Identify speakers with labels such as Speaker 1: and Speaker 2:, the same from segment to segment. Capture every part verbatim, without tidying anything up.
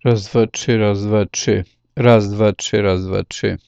Speaker 1: Raz, dwa, trzy, raz, dwa, trzy. Raz, dwa, trzy, raz, dwa, trzy.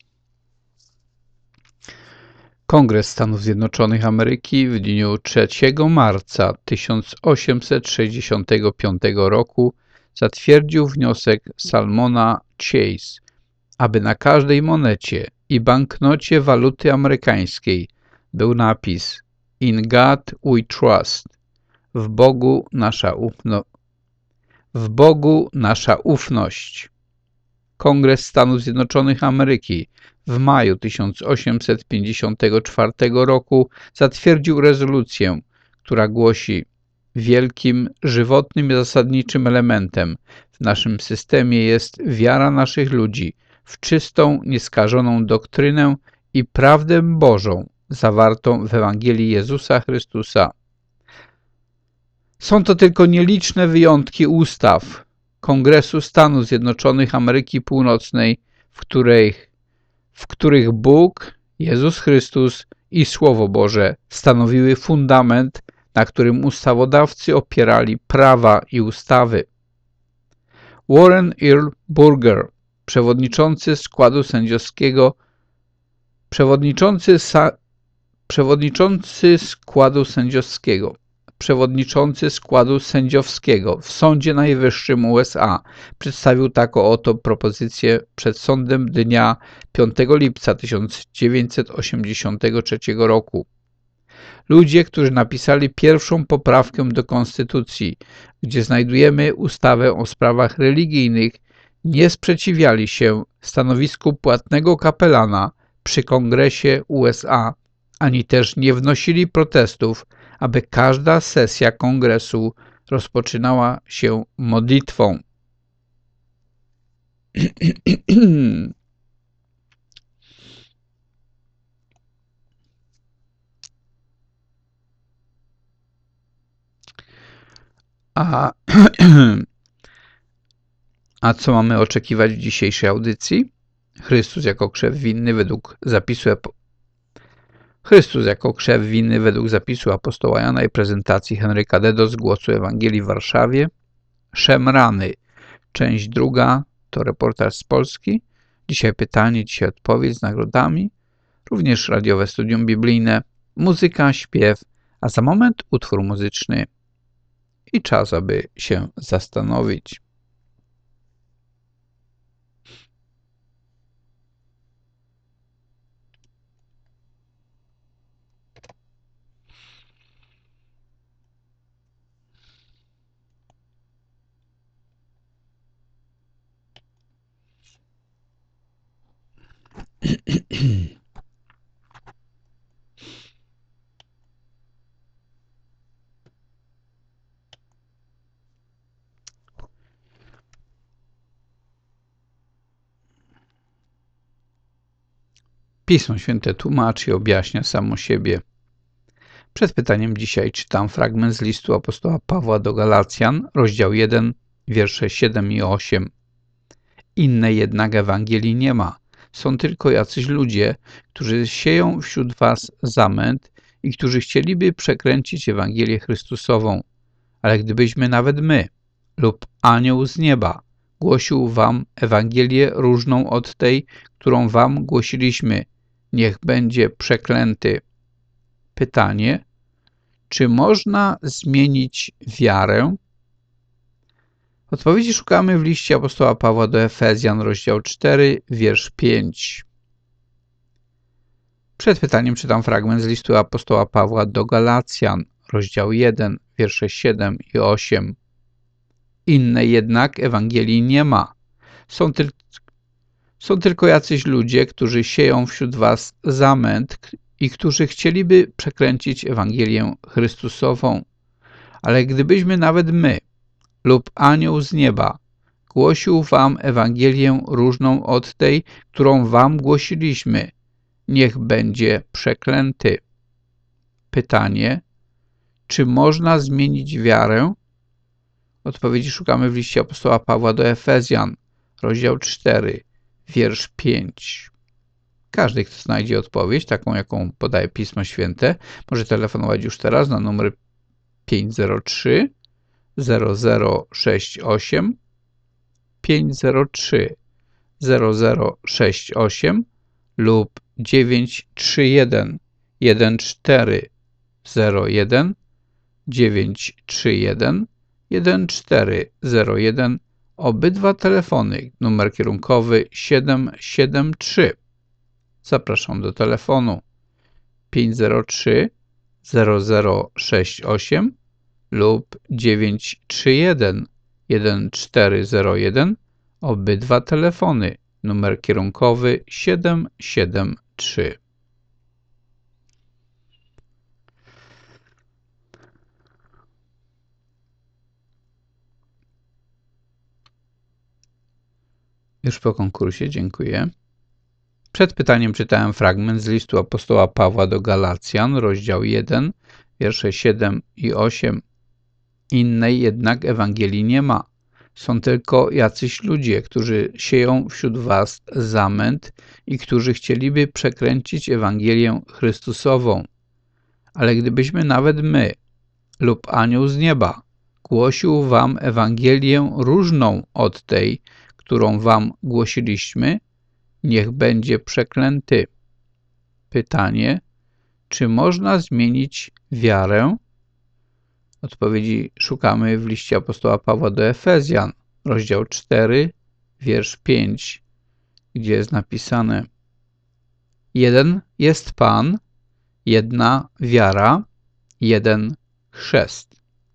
Speaker 1: Kongres Stanów Zjednoczonych Ameryki w dniu trzeciego marca tysiąc osiemset sześćdziesiątego piątego roku zatwierdził wniosek Salmona Chase, aby na każdej monecie i banknocie waluty amerykańskiej był napis In God We Trust. W Bogu nasza ufno... W Bogu nasza ufność. Kongres Stanów Zjednoczonych Ameryki w maju tysiąc osiemset pięćdziesiątego czwartego roku zatwierdził rezolucję, która głosi: wielkim, żywotnym i zasadniczym elementem w naszym systemie jest wiara naszych ludzi w czystą, nieskażoną doktrynę i prawdę Bożą zawartą w Ewangelii Jezusa Chrystusa. Są to tylko nieliczne wyjątki ustaw Kongresu Stanów Zjednoczonych Ameryki Północnej, w których, w których Bóg, Jezus Chrystus i Słowo Boże stanowiły fundament, na którym ustawodawcy opierali prawa i ustawy. Warren Earl Burger, przewodniczący składu sędziowskiego, przewodniczący, sa, przewodniczący składu sędziowskiego, przewodniczący składu sędziowskiego w Sądzie Najwyższym U S A przedstawił taką oto propozycję przed sądem dnia piątego lipca tysiąc dziewięćset osiemdziesiątego trzeciego roku. Ludzie, którzy napisali pierwszą poprawkę do Konstytucji, gdzie znajdujemy ustawę o sprawach religijnych, nie sprzeciwiali się stanowisku płatnego kapelana przy Kongresie U S A, ani też nie wnosili protestów, aby każda sesja kongresu rozpoczynała się modlitwą. A, a co mamy oczekiwać w dzisiejszej audycji? Chrystus jako krzew winny według zapisu Chrystus jako krzew winny według zapisu apostoła Jana i prezentacji Henryka Dedo z Głosu Ewangelii w Warszawie. Szemrany, część druga, to reportaż z Polski. Dzisiaj pytanie, dzisiaj odpowiedź z nagrodami. Również radiowe studium biblijne, muzyka, śpiew, a za moment utwór muzyczny i czas, aby się zastanowić. Pismo Święte tłumaczy i objaśnia samo siebie. Przed pytaniem dzisiaj czytam fragment z listu apostoła Pawła do Galacjan, rozdział jeden, wiersze siedem i osiem. Innej jednak Ewangelii nie ma. Są tylko jacyś ludzie, którzy sieją wśród was zamęt i którzy chcieliby przekręcić Ewangelię Chrystusową. Ale gdybyśmy nawet my lub anioł z nieba głosił wam Ewangelię różną od tej, którą wam głosiliśmy, niech będzie przeklęty. Pytanie: czy można zmienić wiarę? Odpowiedzi szukamy w liście apostoła Pawła do Efezjan, rozdział cztery, wiersz pięć. Przed pytaniem czytam fragment z listu apostoła Pawła do Galacjan, rozdział jeden, wiersze siedem i osiem. Innej jednak Ewangelii nie ma. Są, tyl są tylko jacyś ludzie, którzy sieją wśród was zamęt i którzy chcieliby przekręcić Ewangelię Chrystusową. Ale gdybyśmy nawet my lub anioł z nieba głosił wam Ewangelię różną od tej, którą wam głosiliśmy, niech będzie przeklęty. Pytanie: czy można zmienić wiarę? Odpowiedzi szukamy w liście apostoła Pawła do Efezjan, rozdział cztery, wiersz pięć. Każdy, kto znajdzie odpowiedź, taką jaką podaje Pismo Święte, może telefonować już teraz na numer pięć zero trzy, zero zero sześć osiem pięć zero trzy zero zero sześć osiem lub dziewięć trzy jeden jeden cztery zero jeden dziewięć trzy jeden jeden cztery zero jeden. Obydwa telefony, numer kierunkowy siedem siedem trzy. Zapraszam do telefonu pięć zero trzy zero zero sześć osiem lub dziewięć trzy jeden jeden cztery zero jeden. Obydwa telefony, numer kierunkowy siedem siedem trzy. Już po konkursie, dziękuję. Przed pytaniem czytałem fragment z listu apostoła Pawła do Galacjan, rozdział jeden, wiersze siedem i osiem. Innej jednak Ewangelii nie ma. Są tylko jacyś ludzie, którzy sieją wśród was zamęt i którzy chcieliby przekręcić Ewangelię Chrystusową. Ale gdybyśmy nawet my lub anioł z nieba głosił wam Ewangelię różną od tej, którą wam głosiliśmy, niech będzie przeklęty. Pytanie, czy można zmienić wiarę? Odpowiedzi szukamy w liście apostoła Pawła do Efezjan, rozdział cztery, wiersz pięć, gdzie jest napisane: jeden jest Pan, jedna wiara, jeden chrzest.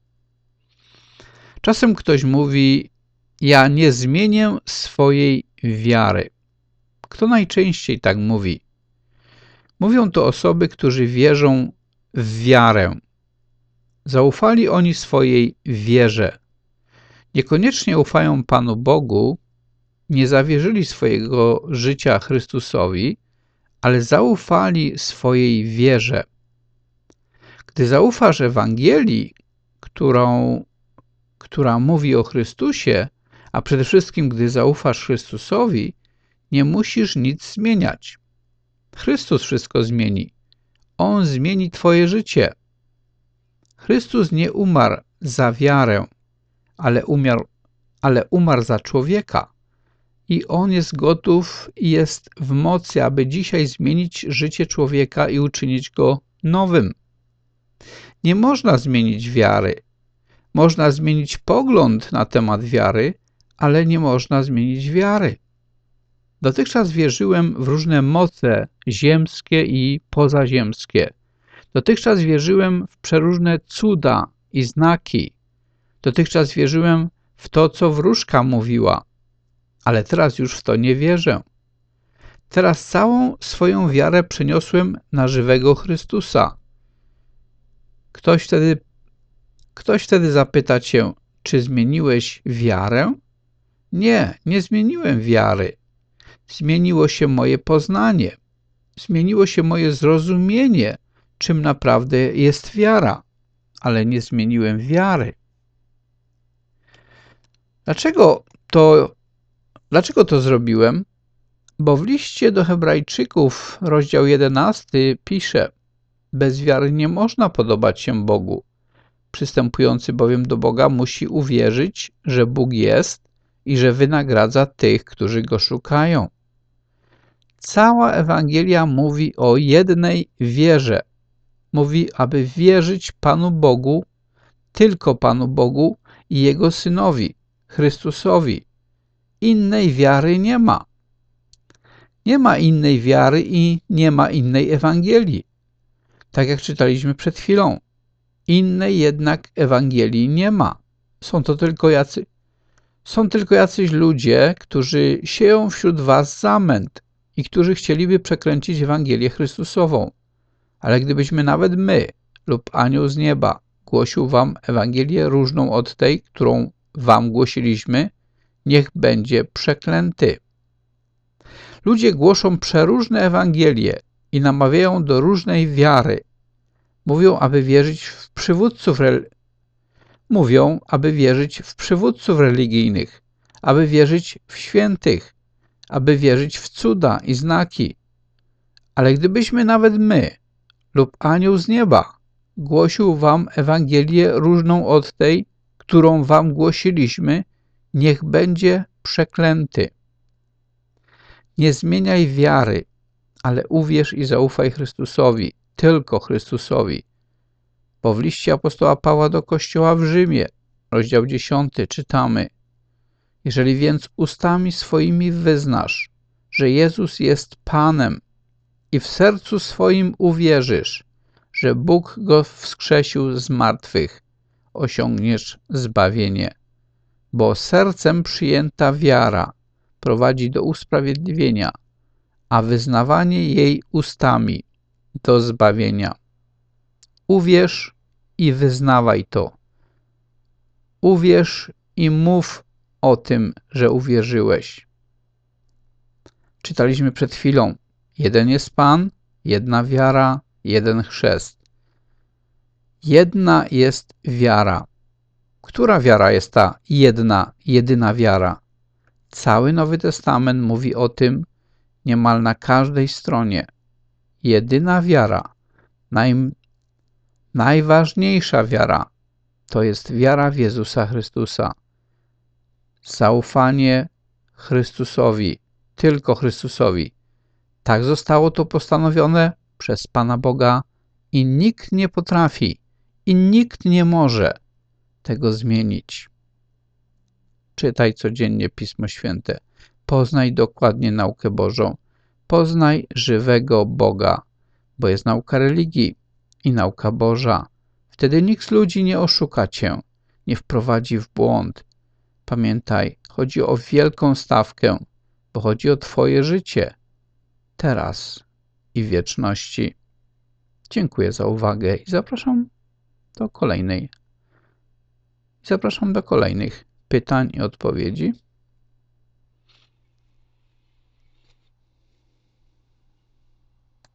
Speaker 1: Czasem ktoś mówi: ja nie zmienię swojej wiary. Kto najczęściej tak mówi? Mówią to osoby, którzy wierzą w wiarę. Zaufali oni swojej wierze. Niekoniecznie ufają Panu Bogu, nie zawierzyli swojego życia Chrystusowi, ale zaufali swojej wierze. Gdy zaufasz Ewangelii, którą, która mówi o Chrystusie, a przede wszystkim gdy zaufasz Chrystusowi, nie musisz nic zmieniać. Chrystus wszystko zmieni. On zmieni twoje życie. Chrystus nie umarł za wiarę, ale umarł, ale umarł za człowieka. I On jest gotów i jest w mocy, aby dzisiaj zmienić życie człowieka i uczynić go nowym. Nie można zmienić wiary. Można zmienić pogląd na temat wiary, ale nie można zmienić wiary. Dotychczas wierzyłem w różne moce ziemskie i pozaziemskie. Dotychczas wierzyłem w przeróżne cuda i znaki. Dotychczas wierzyłem w to, co wróżka mówiła, ale teraz już w to nie wierzę. Teraz całą swoją wiarę przeniosłem na żywego Chrystusa. Ktoś wtedy, ktoś wtedy zapyta cię, czy zmieniłeś wiarę? Nie, nie zmieniłem wiary. Zmieniło się moje poznanie. Zmieniło się moje zrozumienie, czym naprawdę jest wiara, ale nie zmieniłem wiary. Dlaczego to, dlaczego to zrobiłem? Bo w liście do Hebrajczyków, rozdział jedenasty, pisze: bez wiary nie można podobać się Bogu. Przystępujący bowiem do Boga musi uwierzyć, że Bóg jest i że wynagradza tych, którzy Go szukają. Cała Ewangelia mówi o jednej wierze. Mówi, aby wierzyć Panu Bogu, tylko Panu Bogu i Jego Synowi, Chrystusowi. Innej wiary nie ma. Nie ma innej wiary i nie ma innej Ewangelii. Tak jak czytaliśmy przed chwilą. Innej jednak Ewangelii nie ma. Są to tylko jacy, są tylko jacyś ludzie, którzy sieją wśród was zamęt i którzy chcieliby przekręcić Ewangelię Chrystusową. Ale gdybyśmy nawet my lub anioł z nieba głosił wam Ewangelię różną od tej, którą wam głosiliśmy, niech będzie przeklęty. Ludzie głoszą przeróżne Ewangelie i namawiają do różnej wiary. Mówią, aby wierzyć w przywódców, re... Mówią, aby wierzyć w przywódców religijnych, aby wierzyć w świętych, aby wierzyć w cuda i znaki. Ale gdybyśmy nawet my lub anioł z nieba głosił wam Ewangelię różną od tej, którą wam głosiliśmy, niech będzie przeklęty. Nie zmieniaj wiary, ale uwierz i zaufaj Chrystusowi, tylko Chrystusowi. Bo w liście apostoła Pawła do Kościoła w Rzymie, rozdział dziesiąty, czytamy: jeżeli więc ustami swoimi wyznasz, że Jezus jest Panem i w sercu swoim uwierzysz, że Bóg Go wskrzesił z martwych, osiągniesz zbawienie. Bo sercem przyjęta wiara prowadzi do usprawiedliwienia, a wyznawanie jej ustami do zbawienia. Uwierz i wyznawaj to. Uwierz i mów o tym, że uwierzyłeś. Czytaliśmy przed chwilą: jeden jest Pan, jedna wiara, jeden chrzest. Jedna jest wiara. Która wiara jest ta jedna, jedyna wiara? Cały Nowy Testament mówi o tym niemal na każdej stronie. Jedyna wiara, naj, najważniejsza wiara, to jest wiara w Jezusa Chrystusa. Zaufanie Chrystusowi, tylko Chrystusowi. Tak zostało to postanowione przez Pana Boga i nikt nie potrafi i nikt nie może tego zmienić. Czytaj codziennie Pismo Święte. Poznaj dokładnie naukę Bożą. Poznaj żywego Boga, bo jest nauka religii i nauka Boża. Wtedy nikt z ludzi nie oszuka cię, nie wprowadzi w błąd. Pamiętaj, chodzi o wielką stawkę, bo chodzi o twoje życie, teraz i w wieczności. Dziękuję za uwagę i zapraszam do kolejnej. Zapraszam do kolejnych pytań i odpowiedzi.